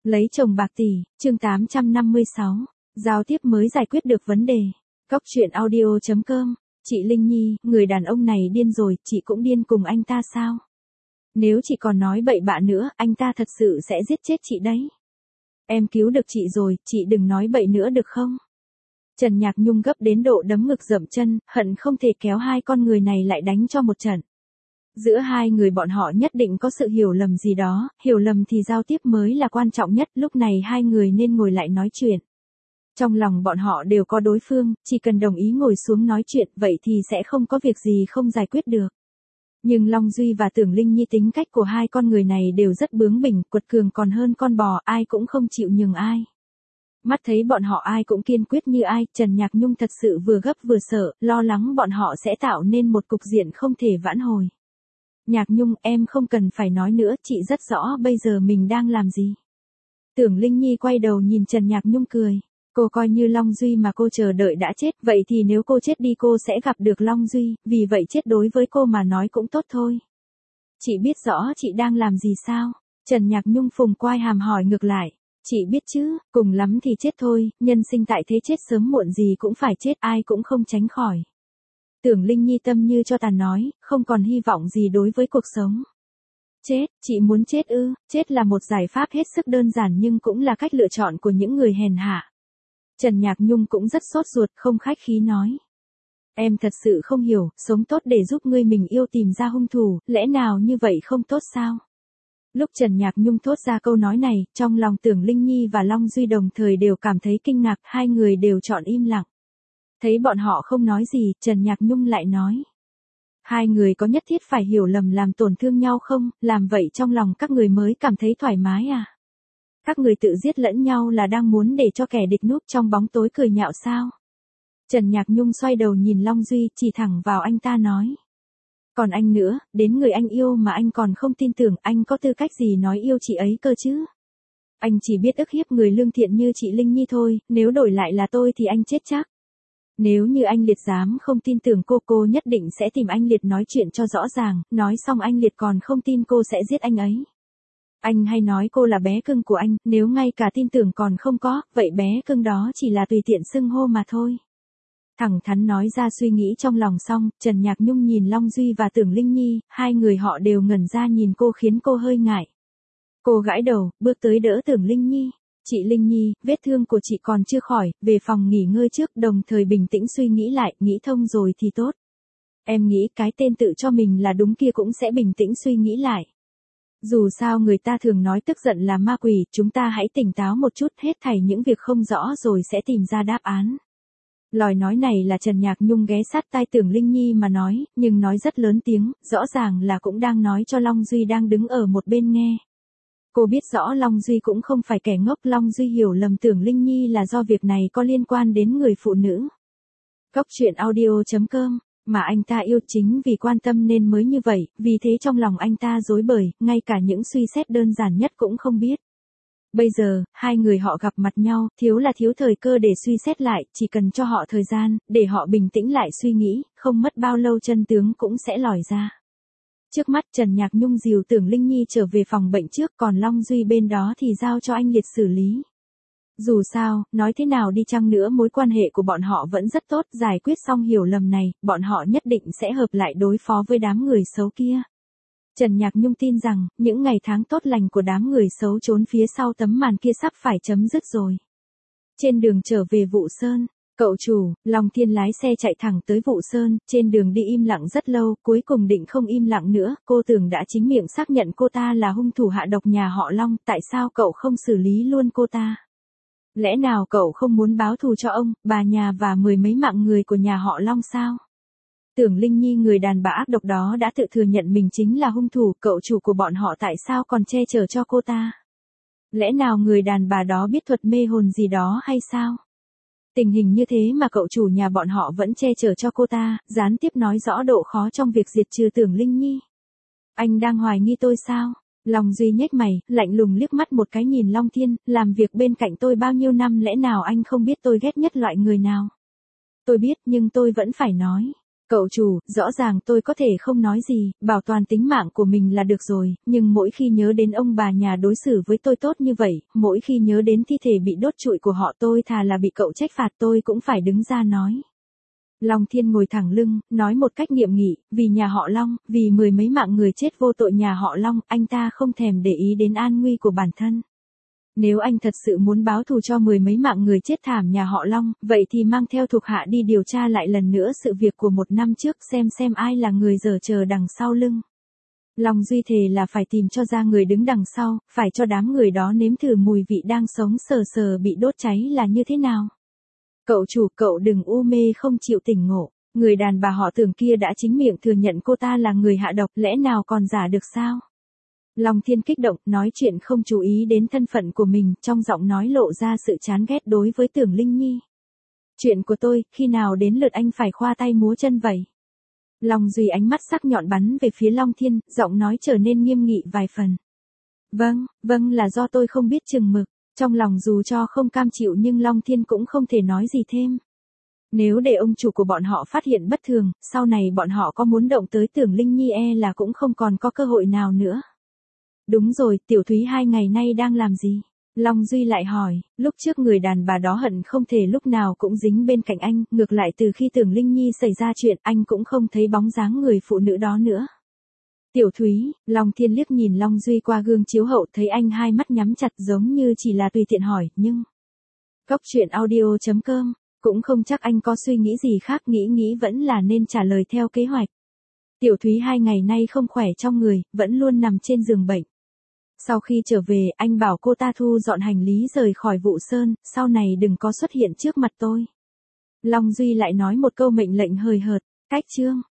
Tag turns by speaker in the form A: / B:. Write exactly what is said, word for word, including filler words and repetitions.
A: Lấy chồng bạc tỷ, chương tám trăm năm mươi sáu. Giao tiếp mới giải quyết được vấn đề. Cóc truyện audio chấm com. Chị Linh Nhi, người đàn ông này điên rồi, chị cũng điên cùng anh ta sao? Nếu chị còn nói bậy bạ nữa, anh ta thật sự sẽ giết chết chị đấy. Em cứu được chị rồi, chị đừng nói bậy nữa được không? Trần Nhạc Nhung gấp đến độ đấm ngực dậm chân, hận không thể kéo hai con người này lại đánh cho một trận. Giữa hai người bọn họ nhất định có sự hiểu lầm gì đó, hiểu lầm thì giao tiếp mới là quan trọng nhất, lúc này hai người nên ngồi lại nói chuyện. Trong lòng bọn họ đều có đối phương, chỉ cần đồng ý ngồi xuống nói chuyện, vậy thì sẽ không có việc gì không giải quyết được. Nhưng Long Duy và Tưởng Linh Nhi tính cách của hai con người này đều rất bướng bỉnh, quật cường còn hơn con bò, ai cũng không chịu nhường ai. Mắt thấy bọn họ ai cũng kiên quyết như ai, Trần Nhạc Nhung thật sự vừa gấp vừa sợ, lo lắng bọn họ sẽ tạo nên một cục diện không thể vãn hồi. Nhạc Nhung, em không cần phải nói nữa, chị rất rõ bây giờ mình đang làm gì. Tưởng Linh Nhi quay đầu nhìn Trần Nhạc Nhung cười. Cô coi như Long Duy mà cô chờ đợi đã chết, vậy thì nếu cô chết đi cô sẽ gặp được Long Duy, vì vậy chết đối với cô mà nói cũng tốt thôi. Chị biết rõ chị đang làm gì sao? Trần Nhạc Nhung phùng quai hàm hỏi ngược lại. Chị biết chứ, cùng lắm thì chết thôi, nhân sinh tại thế chết sớm muộn gì cũng phải chết, ai cũng không tránh khỏi. Tưởng Linh Nhi tâm như cho tàn nói, không còn hy vọng gì đối với cuộc sống. Chết, chị muốn chết ư? Chết là một giải pháp hết sức đơn giản nhưng cũng là cách lựa chọn của những người hèn hạ. Trần Nhạc Nhung cũng rất sốt ruột, không khách khí nói. Em thật sự không hiểu, sống tốt để giúp người mình yêu tìm ra hung thủ, lẽ nào như vậy không tốt sao? Lúc Trần Nhạc Nhung thốt ra câu nói này, trong lòng Tưởng Linh Nhi và Long Duy đồng thời đều cảm thấy kinh ngạc, hai người đều chọn im lặng. Thấy bọn họ không nói gì, Trần Nhạc Nhung lại nói. Hai người có nhất thiết phải hiểu lầm làm tổn thương nhau không, làm vậy trong lòng các người mới cảm thấy thoải mái à? Các người tự giết lẫn nhau là đang muốn để cho kẻ địch núp trong bóng tối cười nhạo sao? Trần Nhạc Nhung xoay đầu nhìn Long Duy, chỉ thẳng vào anh ta nói. Còn anh nữa, đến người anh yêu mà anh còn không tin tưởng, anh có tư cách gì nói yêu chị ấy cơ chứ? Anh chỉ biết ức hiếp người lương thiện như chị Linh Nhi thôi, nếu đổi lại là tôi thì anh chết chắc. Nếu như anh Liệt dám không tin tưởng cô, cô nhất định sẽ tìm anh Liệt nói chuyện cho rõ ràng, nói xong anh Liệt còn không tin cô sẽ giết anh ấy. Anh hay nói cô là bé cưng của anh, nếu ngay cả tin tưởng còn không có, vậy bé cưng đó chỉ là tùy tiện xưng hô mà thôi. Thẳng thắn nói ra suy nghĩ trong lòng xong, Trần Nhạc Nhung nhìn Long Duy và Tưởng Linh Nhi, hai người họ đều ngẩn ra nhìn cô khiến cô hơi ngại. Cô gãi đầu, bước tới đỡ Tưởng Linh Nhi. Chị Linh Nhi, vết thương của chị còn chưa khỏi, về phòng nghỉ ngơi trước, đồng thời bình tĩnh suy nghĩ lại, nghĩ thông rồi thì tốt. Em nghĩ cái tên tự cho mình là đúng kia cũng sẽ bình tĩnh suy nghĩ lại. Dù sao người ta thường nói tức giận là ma quỷ, chúng ta hãy tỉnh táo một chút, hết thảy những việc không rõ rồi sẽ tìm ra đáp án. Lời nói này là Trần Nhạc Nhung ghé sát tai Tưởng Linh Nhi mà nói, nhưng nói rất lớn tiếng, rõ ràng là cũng đang nói cho Long Duy đang đứng ở một bên nghe. Cô biết rõ Long Duy cũng không phải kẻ ngốc, Long Duy hiểu lầm Tưởng Linh Nhi là do việc này có liên quan đến người phụ nữ. Cóc truyện audio chấm com. Mà anh ta yêu chính vì quan tâm nên mới như vậy, vì thế trong lòng anh ta rối bời, ngay cả những suy xét đơn giản nhất cũng không biết. Bây giờ, hai người họ gặp mặt nhau, thiếu là thiếu thời cơ để suy xét lại, chỉ cần cho họ thời gian, để họ bình tĩnh lại suy nghĩ, không mất bao lâu chân tướng cũng sẽ lòi ra. Trước mắt Trần Nhạc Nhung dìu Tưởng Linh Nhi trở về phòng bệnh trước, còn Long Duy bên đó thì giao cho anh Liệt xử lý. Dù sao, nói thế nào đi chăng nữa mối quan hệ của bọn họ vẫn rất tốt, giải quyết xong hiểu lầm này, bọn họ nhất định sẽ hợp lại đối phó với đám người xấu kia. Trần Nhạc Nhung tin rằng, những ngày tháng tốt lành của đám người xấu trốn phía sau tấm màn kia sắp phải chấm dứt rồi. Trên đường trở về Vụ Sơn, cậu chủ, Long Thiên lái xe chạy thẳng tới Vụ Sơn, trên đường đi im lặng rất lâu, cuối cùng định không im lặng nữa, cô tưởng đã chính miệng xác nhận cô ta là hung thủ hạ độc nhà họ Long, tại sao cậu không xử lý luôn cô ta? Lẽ nào cậu không muốn báo thù cho ông, bà nhà và mười mấy mạng người của nhà họ Long sao? Tưởng Linh Nhi người đàn bà ác độc đó đã tự thừa nhận mình chính là hung thủ, cậu chủ của bọn họ tại sao còn che chở cho cô ta? Lẽ nào người đàn bà đó biết thuật mê hồn gì đó hay sao? Tình hình như thế mà cậu chủ nhà bọn họ vẫn che chở cho cô ta, gián tiếp nói rõ độ khó trong việc diệt trừ Tưởng Linh Nhi. Anh đang hoài nghi tôi sao? Long Duy nhếch mày, lạnh lùng liếc mắt một cái nhìn Long Thiên, làm việc bên cạnh tôi bao nhiêu năm lẽ nào anh không biết tôi ghét nhất loại người nào? Tôi biết nhưng tôi vẫn phải nói. Cậu chủ, rõ ràng tôi có thể không nói gì, bảo toàn tính mạng của mình là được rồi, nhưng mỗi khi nhớ đến ông bà nhà đối xử với tôi tốt như vậy, mỗi khi nhớ đến thi thể bị đốt trụi của họ tôi thà là bị cậu trách phạt tôi cũng phải đứng ra nói. Long Thiên ngồi thẳng lưng, nói một cách nghiêm nghị, vì nhà họ Long, vì mười mấy mạng người chết vô tội nhà họ Long, anh ta không thèm để ý đến an nguy của bản thân. Nếu anh thật sự muốn báo thù cho mười mấy mạng người chết thảm nhà họ Long, vậy thì mang theo thuộc hạ đi điều tra lại lần nữa sự việc của một năm trước xem xem ai là người giở chờ đằng sau lưng. Long Duy thề là phải tìm cho ra người đứng đằng sau, phải cho đám người đó nếm thử mùi vị đang sống sờ sờ bị đốt cháy là như thế nào. Cậu chủ, cậu đừng u mê không chịu tỉnh ngộ, người đàn bà họ Tưởng kia đã chính miệng thừa nhận cô ta là người hạ độc, lẽ nào còn giả được sao? Long Thiên kích động, nói chuyện không chú ý đến thân phận của mình, trong giọng nói lộ ra sự chán ghét đối với Tưởng Linh Nhi. Chuyện của tôi, khi nào đến lượt anh phải khoa tay múa chân vậy? Long Duy ánh mắt sắc nhọn bắn về phía Long Thiên, giọng nói trở nên nghiêm nghị vài phần. Vâng, vâng là do tôi không biết chừng mực, trong lòng dù cho không cam chịu nhưng Long Thiên cũng không thể nói gì thêm. Nếu để ông chủ của bọn họ phát hiện bất thường, sau này bọn họ có muốn động tới Tưởng Linh Nhi e là cũng không còn có cơ hội nào nữa. Đúng rồi, Tiểu Thúy hai ngày nay đang làm gì? Long Duy lại hỏi, lúc trước người đàn bà đó hận không thể lúc nào cũng dính bên cạnh anh, ngược lại từ khi Tưởng Linh Nhi xảy ra chuyện anh cũng không thấy bóng dáng người phụ nữ đó nữa. Tiểu Thúy, Long Thiên liếc nhìn Long Duy qua gương chiếu hậu thấy anh hai mắt nhắm chặt giống như chỉ là tùy tiện hỏi, nhưng... Cóc truyện audio chấm com, cũng không chắc anh có suy nghĩ gì khác, nghĩ nghĩ vẫn là nên trả lời theo kế hoạch. Tiểu Thúy hai ngày nay không khỏe trong người, vẫn luôn nằm trên giường bệnh. Sau khi trở về, anh bảo cô ta thu dọn hành lý rời khỏi Vụ Sơn, sau này đừng có xuất hiện trước mặt tôi. Long Duy lại nói một câu mệnh lệnh hời hợt, cách chương.